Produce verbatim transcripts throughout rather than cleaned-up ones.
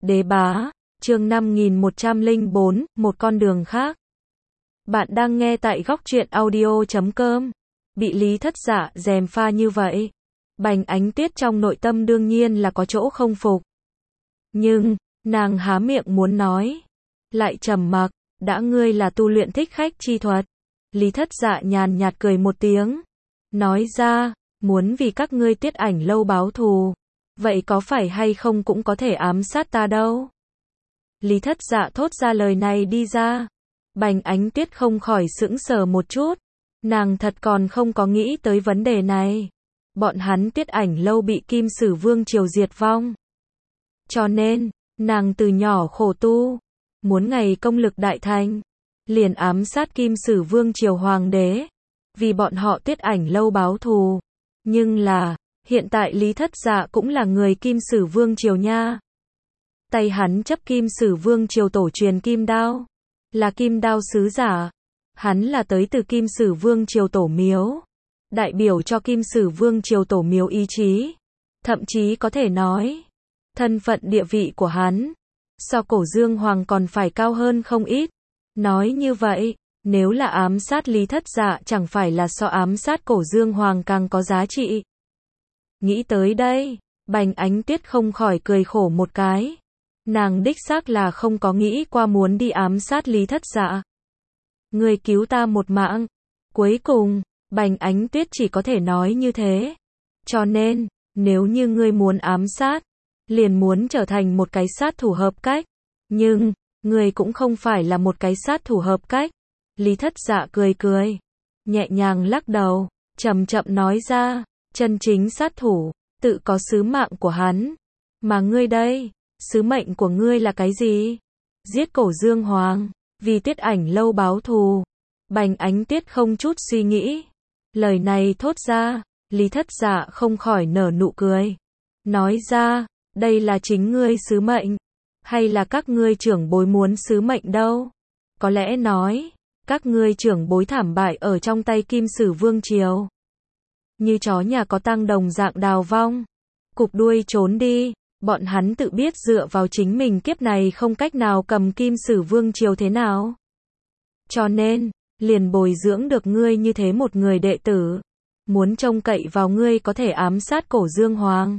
Đế bá, chương năm nghìn một trăm lẻ bốn, một con đường khác. Bạn đang nghe tại góc truyện audio chấm com. Bị Lý Thất Dạ gièm pha như vậy, Bành Ánh Tuyết trong nội tâm đương nhiên là có chỗ không phục. Nhưng, nàng há miệng muốn nói, lại trầm mặc, đã ngươi là tu luyện thích khách chi thuật. Lý Thất Dạ nhàn nhạt cười một tiếng, nói ra, muốn vì các ngươi Tiết Ảnh Lâu báo thù, vậy có phải hay không cũng có thể ám sát ta đâu. Lý Thất Dạ thốt ra lời này đi ra, Bành Ánh Tuyết không khỏi sững sờ một chút, nàng thật còn không có nghĩ tới vấn đề này. Bọn hắn Tiết Ảnh Lâu bị Kim Sử Vương triều diệt vong. Cho nên, nàng từ nhỏ khổ tu, muốn ngày công lực đại thành, liền ám sát Kim Sử Vương triều hoàng đế, vì bọn họ Tiết Ảnh Lâu báo thù. Nhưng là, hiện tại Lý Thất Dạ cũng là người Kim Sử Vương triều nha. Tay hắn chấp Kim Sử Vương triều tổ truyền kim đao, là kim đao sứ giả. Hắn là tới từ Kim Sử Vương triều tổ miếu, đại biểu cho Kim Sử Vương triều tổ miếu ý chí. Thậm chí có thể nói, thân phận địa vị của hắn, so Cổ Dương Hoàng còn phải cao hơn không ít. Nói như vậy, nếu là ám sát Lý Thất Dạ chẳng phải là so ám sát Cổ Dương Hoàng càng có giá trị. Nghĩ tới đây, Bành Ánh Tuyết không khỏi cười khổ một cái. Nàng đích xác là không có nghĩ qua muốn đi ám sát Lý Thất Dạ. Ngươi cứu ta một mạng. Cuối cùng, Bành Ánh Tuyết chỉ có thể nói như thế. Cho nên, nếu như ngươi muốn ám sát, liền muốn trở thành một cái sát thủ hợp cách. Nhưng, ngươi cũng không phải là một cái sát thủ hợp cách. Lý Thất Dạ cười cười, nhẹ nhàng lắc đầu, chậm chậm nói ra, chân chính sát thủ, tự có sứ mạng của hắn. Mà ngươi đây, sứ mệnh của ngươi là cái gì? Giết Cổ Dương Hoàng, vì Tiết Ảnh Lâu báo thù. Bành Ánh Tuyết không chút suy nghĩ. Lời này thốt ra, Lý Thất Dạ không khỏi nở nụ cười. Nói ra, đây là chính ngươi sứ mệnh, hay là các ngươi trưởng bối muốn sứ mệnh đâu? Có lẽ nói, các ngươi trưởng bối thảm bại ở trong tay Kim Sử Vương triều. Như chó nhà có tang đồng dạng đào vong, cụp đuôi trốn đi. Bọn hắn tự biết dựa vào chính mình kiếp này không cách nào cầm Kim Sử Vương triều thế nào. Cho nên, liền bồi dưỡng được ngươi như thế một người đệ tử. Muốn trông cậy vào ngươi có thể ám sát Cổ Dương Hoàng,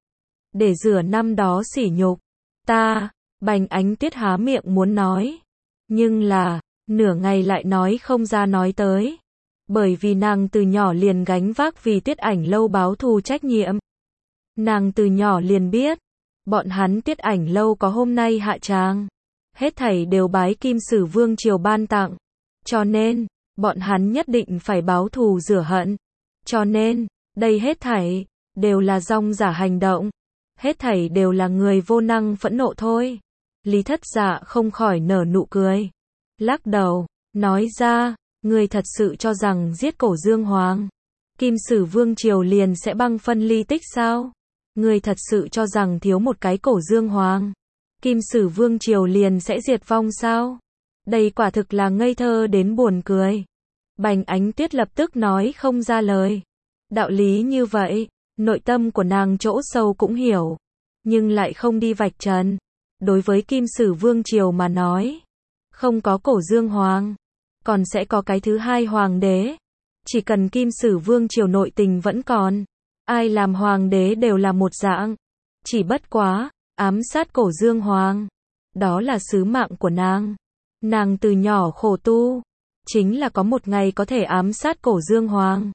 để rửa năm đó sỉ nhục. Ta, Bành Ánh Tuyết há miệng muốn nói. Nhưng là, nửa ngày lại nói không ra nói tới. Bởi vì nàng từ nhỏ liền gánh vác vì Tiết Ảnh Lâu báo thù trách nhiệm. Nàng từ nhỏ liền biết, bọn hắn Tiết Ảnh Lâu có hôm nay hạ tràng, hết thảy đều bái Kim Sử Vương triều ban tặng. Cho nên, bọn hắn nhất định phải báo thù rửa hận. Cho nên, đây hết thảy, đều là rong giả hành động. Hết thảy đều là người vô năng phẫn nộ thôi. Lý Thất Dạ không khỏi nở nụ cười, lắc đầu, nói ra, ngươi thật sự cho rằng giết Cổ Dương Hoàng, Kim Sử Vương triều liền sẽ băng phân ly tích sao? Ngươi thật sự cho rằng thiếu một cái Cổ Dương Hoàng, Kim Sử Vương triều liền sẽ diệt vong sao? Đây quả thực là ngây thơ đến buồn cười. Bành Ánh Tuyết lập tức nói không ra lời. Đạo lý như vậy, nội tâm của nàng chỗ sâu cũng hiểu, nhưng lại không đi vạch trần. Đối với Kim Sử Vương triều mà nói, không có Cổ Dương Hoàng, còn sẽ có cái thứ hai hoàng đế. Chỉ cần Kim Sử Vương triều nội tình vẫn còn, ai làm hoàng đế đều là một dạng. Chỉ bất quá, ám sát Cổ Dương Hoàng, đó là sứ mạng của nàng. Nàng từ nhỏ khổ tu, chính là có một ngày có thể ám sát Cổ Dương Hoàng.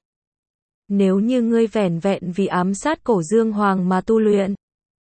Nếu như ngươi vẻn vẹn vì ám sát Cổ Dương Hoàng mà tu luyện,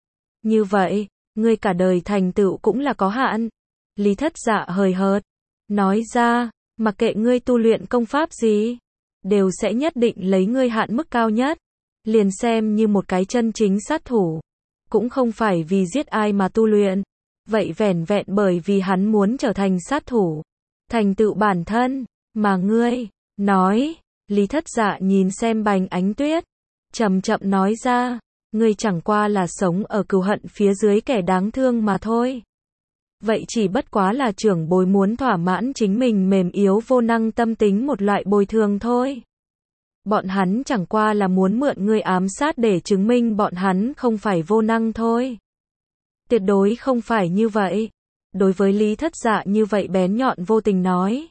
như vậy, ngươi cả đời thành tựu cũng là có hạn. Lý Thất Dạ hời hợt, nói ra, mặc kệ ngươi tu luyện công pháp gì, đều sẽ nhất định lấy ngươi hạn mức cao nhất. Liền xem như một cái chân chính sát thủ, cũng không phải vì giết ai mà tu luyện. Vậy vẻn vẹn bởi vì hắn muốn trở thành sát thủ, thành tựu bản thân, mà ngươi, nói. Lý Thất Dạ nhìn xem Bành Ánh Tuyết, chậm chậm nói ra, ngươi chẳng qua là sống ở cừu hận phía dưới kẻ đáng thương mà thôi. Vậy chỉ bất quá là trưởng bối muốn thỏa mãn chính mình mềm yếu vô năng tâm tính một loại bồi thường thôi. Bọn hắn chẳng qua là muốn mượn ngươi ám sát để chứng minh bọn hắn không phải vô năng thôi. Tuyệt đối không phải như vậy. Đối với Lý Thất Dạ như vậy bén nhọn vô tình nói.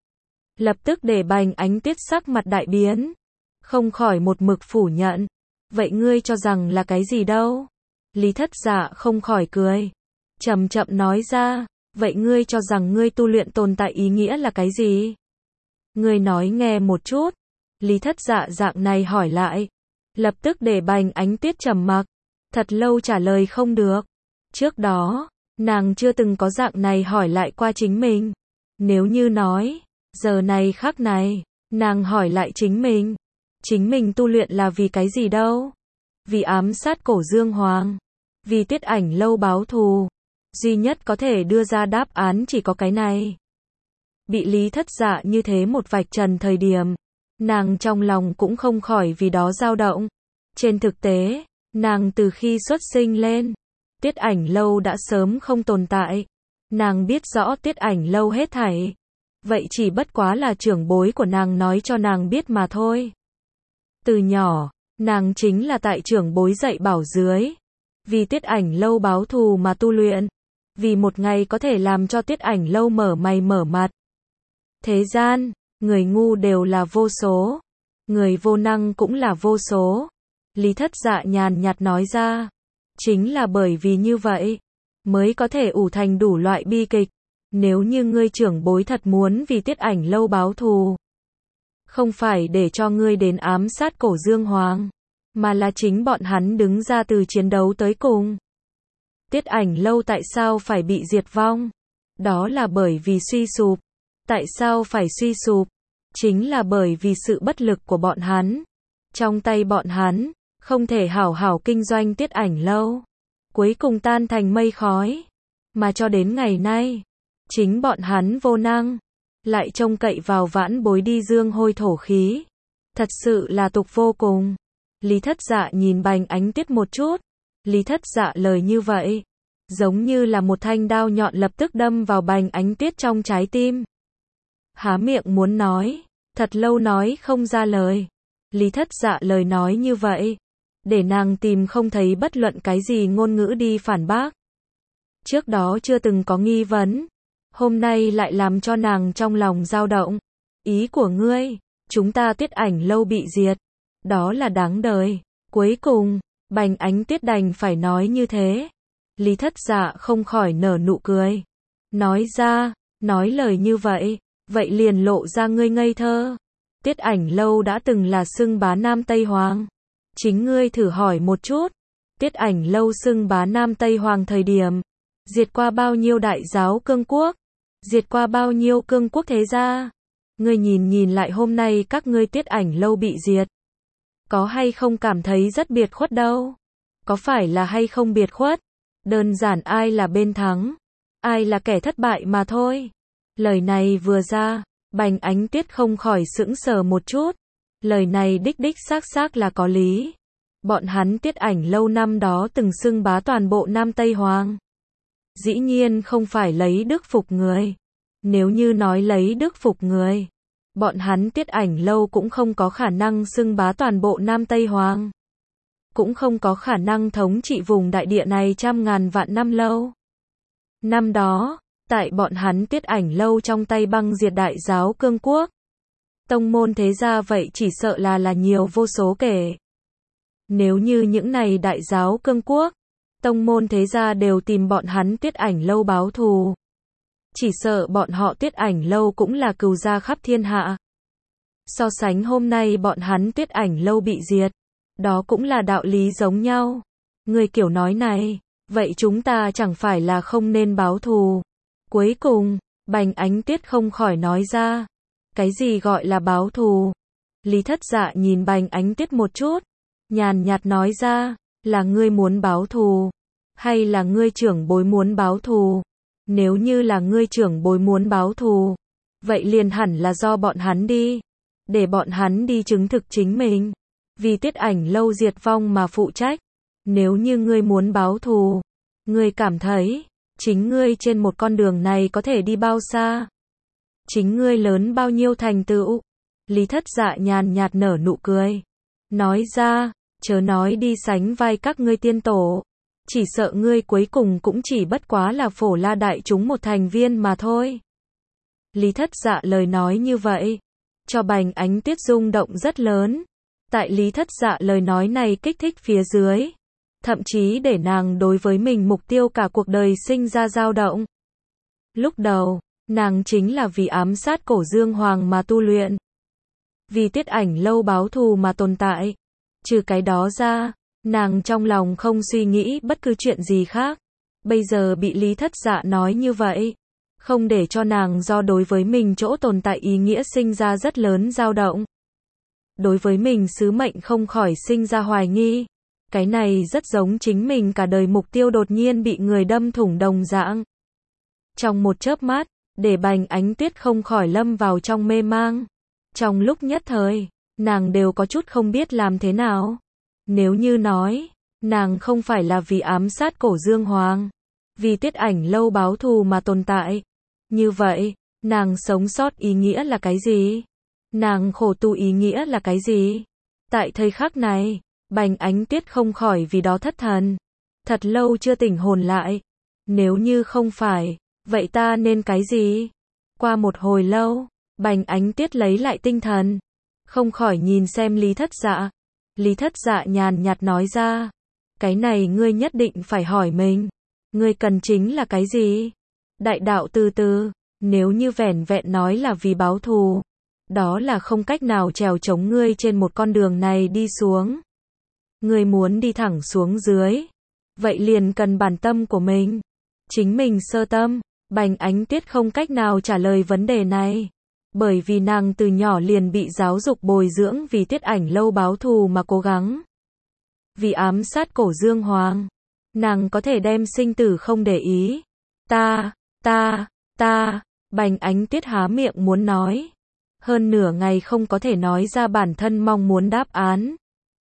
Lập tức để Bành Ánh Tuyết sắc mặt đại biến. Không khỏi một mực phủ nhận. Vậy ngươi cho rằng là cái gì đâu? Lý Thất Dạ không khỏi cười. Chậm chậm nói ra. Vậy ngươi cho rằng ngươi tu luyện tồn tại ý nghĩa là cái gì? Ngươi nói nghe một chút. Lý Thất Dạ dạng này hỏi lại. Lập tức để Bành Ánh Tuyết trầm mặc. Thật lâu trả lời không được. Trước đó, nàng chưa từng có dạng này hỏi lại qua chính mình. Nếu như nói, giờ này khắc này, nàng hỏi lại chính mình. Chính mình tu luyện là vì cái gì đâu? Vì ám sát Cổ Dương Hoàng. Vì Tiết Ảnh Lâu báo thù. Duy nhất có thể đưa ra đáp án chỉ có cái này. Bị Lý Thất Dạ như thế một vạch trần thời điểm, nàng trong lòng cũng không khỏi vì đó dao động. Trên thực tế, nàng từ khi xuất sinh lên, Tiết Ảnh Lâu đã sớm không tồn tại. Nàng biết rõ Tiết Ảnh Lâu hết thảy. Vậy chỉ bất quá là trưởng bối của nàng nói cho nàng biết mà thôi. Từ nhỏ, nàng chính là tại trưởng bối dạy bảo dưới. Vì Tiết Ảnh Lâu báo thù mà tu luyện. Vì một ngày có thể làm cho Tiết Ảnh Lâu mở mày mở mặt. Thế gian, người ngu đều là vô số. Người vô năng cũng là vô số. Lý Thất Dạ nhàn nhạt nói ra. Chính là bởi vì như vậy, mới có thể ủ thành đủ loại bi kịch. Nếu như ngươi trưởng bối thật muốn vì Tiết Ảnh Lâu báo thù, không phải để cho ngươi đến ám sát Cổ Dương Hoàng, mà là chính bọn hắn đứng ra từ chiến đấu tới cùng. Tiết Ảnh Lâu tại sao phải bị diệt vong? Đó là bởi vì suy sụp. Tại sao phải suy sụp? Chính là bởi vì sự bất lực của bọn hắn. Trong tay bọn hắn, không thể hảo hảo kinh doanh Tiết Ảnh Lâu. Cuối cùng tan thành mây khói. Mà cho đến ngày nay, chính bọn hắn vô năng, lại trông cậy vào vãn bối đi dương hôi thổ khí. Thật sự là tục vô cùng. Lý Thất Dạ nhìn Bành Ánh Tuyết một chút. Lý Thất Dạ lời như vậy, giống như là một thanh đao nhọn lập tức đâm vào Bành Ánh Tuyết trong trái tim. Há miệng muốn nói, thật lâu nói không ra lời. Lý Thất Dạ lời nói như vậy, để nàng tìm không thấy bất luận cái gì ngôn ngữ đi phản bác. Trước đó chưa từng có nghi vấn, hôm nay lại làm cho nàng trong lòng dao động. Ý của ngươi, chúng ta Tiết Ảnh Lâu bị diệt, đó là đáng đời. Cuối cùng, Bành Ánh Tuyết đành phải nói như thế. Lý Thất Dạ không khỏi nở nụ cười. Nói ra, nói lời như vậy, vậy liền lộ ra ngươi ngây thơ. Tiết Ảnh Lâu đã từng là xưng bá Nam Tây Hoàng. Chính ngươi thử hỏi một chút. Tiết Ảnh Lâu xưng bá Nam Tây Hoàng thời điểm, diệt qua bao nhiêu đại giáo cương quốc, diệt qua bao nhiêu cương quốc thế gia. Ngươi nhìn nhìn lại hôm nay các ngươi Tiết Ảnh Lâu bị diệt. Có hay không cảm thấy rất biệt khuất đâu? Có phải là hay không biệt khuất? Đơn giản ai là bên thắng, ai là kẻ thất bại mà thôi. Lời này vừa ra, Bành Ánh Tuyết không khỏi sững sờ một chút. Lời này đích đích xác xác là có lý. Bọn hắn Tiết Ảnh Lâu năm đó từng xưng bá toàn bộ Nam Tây Hoàng. Dĩ nhiên không phải lấy đức phục người. Nếu như nói lấy đức phục người, bọn hắn Tiết Ảnh Lâu cũng không có khả năng xưng bá toàn bộ Nam Tây Hoàng. Cũng không có khả năng thống trị vùng đại địa này trăm ngàn vạn năm lâu. Năm đó, tại bọn hắn Tiết Ảnh Lâu trong tay băng diệt đại giáo cương quốc. Tông môn thế gia vậy chỉ sợ là là nhiều vô số kể. Nếu như những này đại giáo cương quốc, tông môn thế gia đều tìm bọn hắn Tiết Ảnh Lâu báo thù. Chỉ sợ bọn họ Tiết Ảnh Lâu cũng là cừu gia khắp thiên hạ. So sánh hôm nay bọn hắn Tiết Ảnh Lâu bị diệt, đó cũng là đạo lý giống nhau. Người kiểu nói này, vậy chúng ta chẳng phải là không nên báo thù. Cuối cùng, Bành Ánh Tuyết không khỏi nói ra. Cái gì gọi là báo thù? Lý Thất Dạ nhìn Bành Ánh Tuyết một chút, nhàn nhạt nói ra, là ngươi muốn báo thù, hay là ngươi trưởng bối muốn báo thù? Nếu như là ngươi trưởng bối muốn báo thù, vậy liền hẳn là do bọn hắn đi, để bọn hắn đi chứng thực chính mình, vì Tiết Ảnh Lâu diệt vong mà phụ trách. Nếu như ngươi muốn báo thù, ngươi cảm thấy, chính ngươi trên một con đường này có thể đi bao xa? Chính ngươi lớn bao nhiêu thành tựu? Lý Thất Dạ nhàn nhạt nở nụ cười. Nói ra, chớ nói đi sánh vai các ngươi tiên tổ. chỉ sợ ngươi cuối cùng cũng chỉ bất quá là Phổ La Đại chúng một thành viên mà thôi. Lý Thất Dạ lời nói như vậy, cho Bành Ánh Tuyết rung động rất lớn. Tại Lý Thất Dạ lời nói này kích thích phía dưới, thậm chí để nàng đối với mình mục tiêu cả cuộc đời sinh ra dao động. Lúc đầu, nàng chính là vì ám sát Cổ Dương Hoàng mà tu luyện, vì Tiết Ảnh Lâu báo thù mà tồn tại. Trừ cái đó ra, nàng trong lòng không suy nghĩ bất cứ chuyện gì khác. Bây giờ bị Lý Thất Dạ nói như vậy, không để cho nàng do đối với mình chỗ tồn tại ý nghĩa sinh ra rất lớn dao động. Đối với mình sứ mệnh không khỏi sinh ra hoài nghi. Cái này rất giống chính mình cả đời mục tiêu đột nhiên bị người đâm thủng đồng dạng. Trong một chớp mắt, để Bành Ánh Tuyết không khỏi lâm vào trong mê mang. Trong lúc nhất thời, nàng đều có chút không biết làm thế nào. Nếu như nói, nàng không phải là vì ám sát Cổ Dương Hoàng, vì Tiết Ảnh Lâu báo thù mà tồn tại, như vậy, nàng sống sót ý nghĩa là cái gì? Nàng khổ tu ý nghĩa là cái gì? Tại thời khắc này, Bành Ánh Tuyết không khỏi vì đó thất thần. Thật lâu chưa tỉnh hồn lại. Nếu như không phải, vậy ta nên cái gì? Qua một hồi lâu, Bành Ánh Tuyết lấy lại tinh thần, không khỏi nhìn xem Lý Thất Dạ. Lý Thất Dạ nhàn nhạt nói ra, cái này ngươi nhất định phải hỏi mình. Ngươi cần chính là cái gì? Đại đạo từ từ, nếu như vẻn vẹn nói là vì báo thù, đó là không cách nào trèo chống ngươi trên một con đường này đi xuống. Ngươi muốn đi thẳng xuống dưới, vậy liền cần bản tâm của mình, chính mình sơ tâm. Bành Ánh Tuyết không cách nào trả lời vấn đề này, bởi vì nàng từ nhỏ liền bị giáo dục bồi dưỡng vì Tiết Ảnh Lâu báo thù mà cố gắng. Vì ám sát Cổ Dương Hoàng, nàng có thể đem sinh tử không để ý. Ta, ta, ta, Bành Ánh Tuyết há miệng muốn nói, hơn nửa ngày không có thể nói ra bản thân mong muốn đáp án.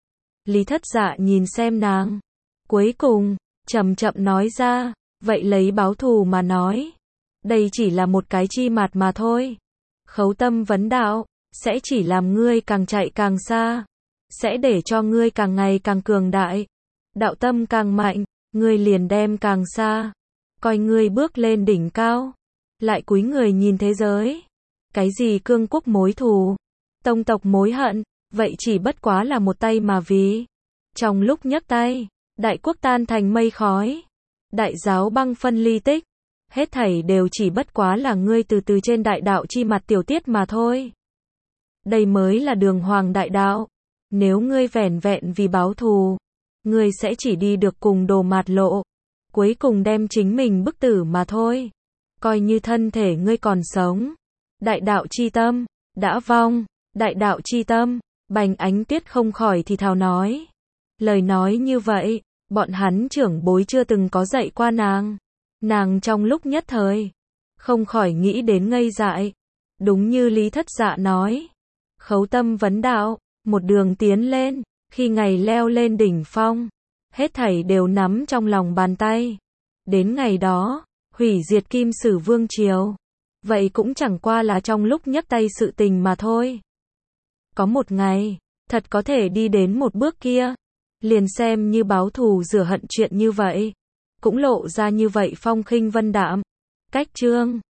Lý Thất Dạ nhìn xem nàng, cuối cùng, chậm chậm nói ra, vậy lấy báo thù mà nói, đây chỉ là một cái chi mặt mà thôi. Khấu tâm vấn đạo, sẽ chỉ làm ngươi càng chạy càng xa, sẽ để cho ngươi càng ngày càng cường đại. Đạo tâm càng mạnh, ngươi liền đem càng xa, coi ngươi bước lên đỉnh cao, lại cúi người nhìn thế giới. Cái gì cương quốc mối thù, tông tộc mối hận, vậy chỉ bất quá là một tay mà vì. Trong lúc nhấc tay, đại quốc tan thành mây khói, đại giáo băng phân ly tích, hết thảy đều chỉ bất quá là ngươi từ từ trên đại đạo chi mặt tiểu tiết mà thôi. Đây mới là đường hoàng đại đạo. Nếu ngươi vẻn vẹn vì báo thù, ngươi sẽ chỉ đi được cùng đồ mạt lộ, cuối cùng đem chính mình bức tử mà thôi. Coi như thân thể ngươi còn sống, đại đạo chi tâm đã vong. Đại đạo chi tâm, Bành Ánh Tuyết không khỏi thì thào nói. Lời nói như vậy, bọn hắn trưởng bối chưa từng có dạy qua nàng. Nàng trong lúc nhất thời, không khỏi nghĩ đến ngây dại. Đúng như Lý Thất Dạ nói, khấu tâm vấn đạo, một đường tiến lên, khi ngày leo lên đỉnh phong, hết thảy đều nắm trong lòng bàn tay. Đến ngày đó, hủy diệt Kim Sử Vương Triều, vậy cũng chẳng qua là trong lúc nhấc tay sự tình mà thôi. Có một ngày, thật có thể đi đến một bước kia, liền xem như báo thù rửa hận chuyện như vậy, cũng lộ ra như vậy phong khinh vân đạm. Cách chương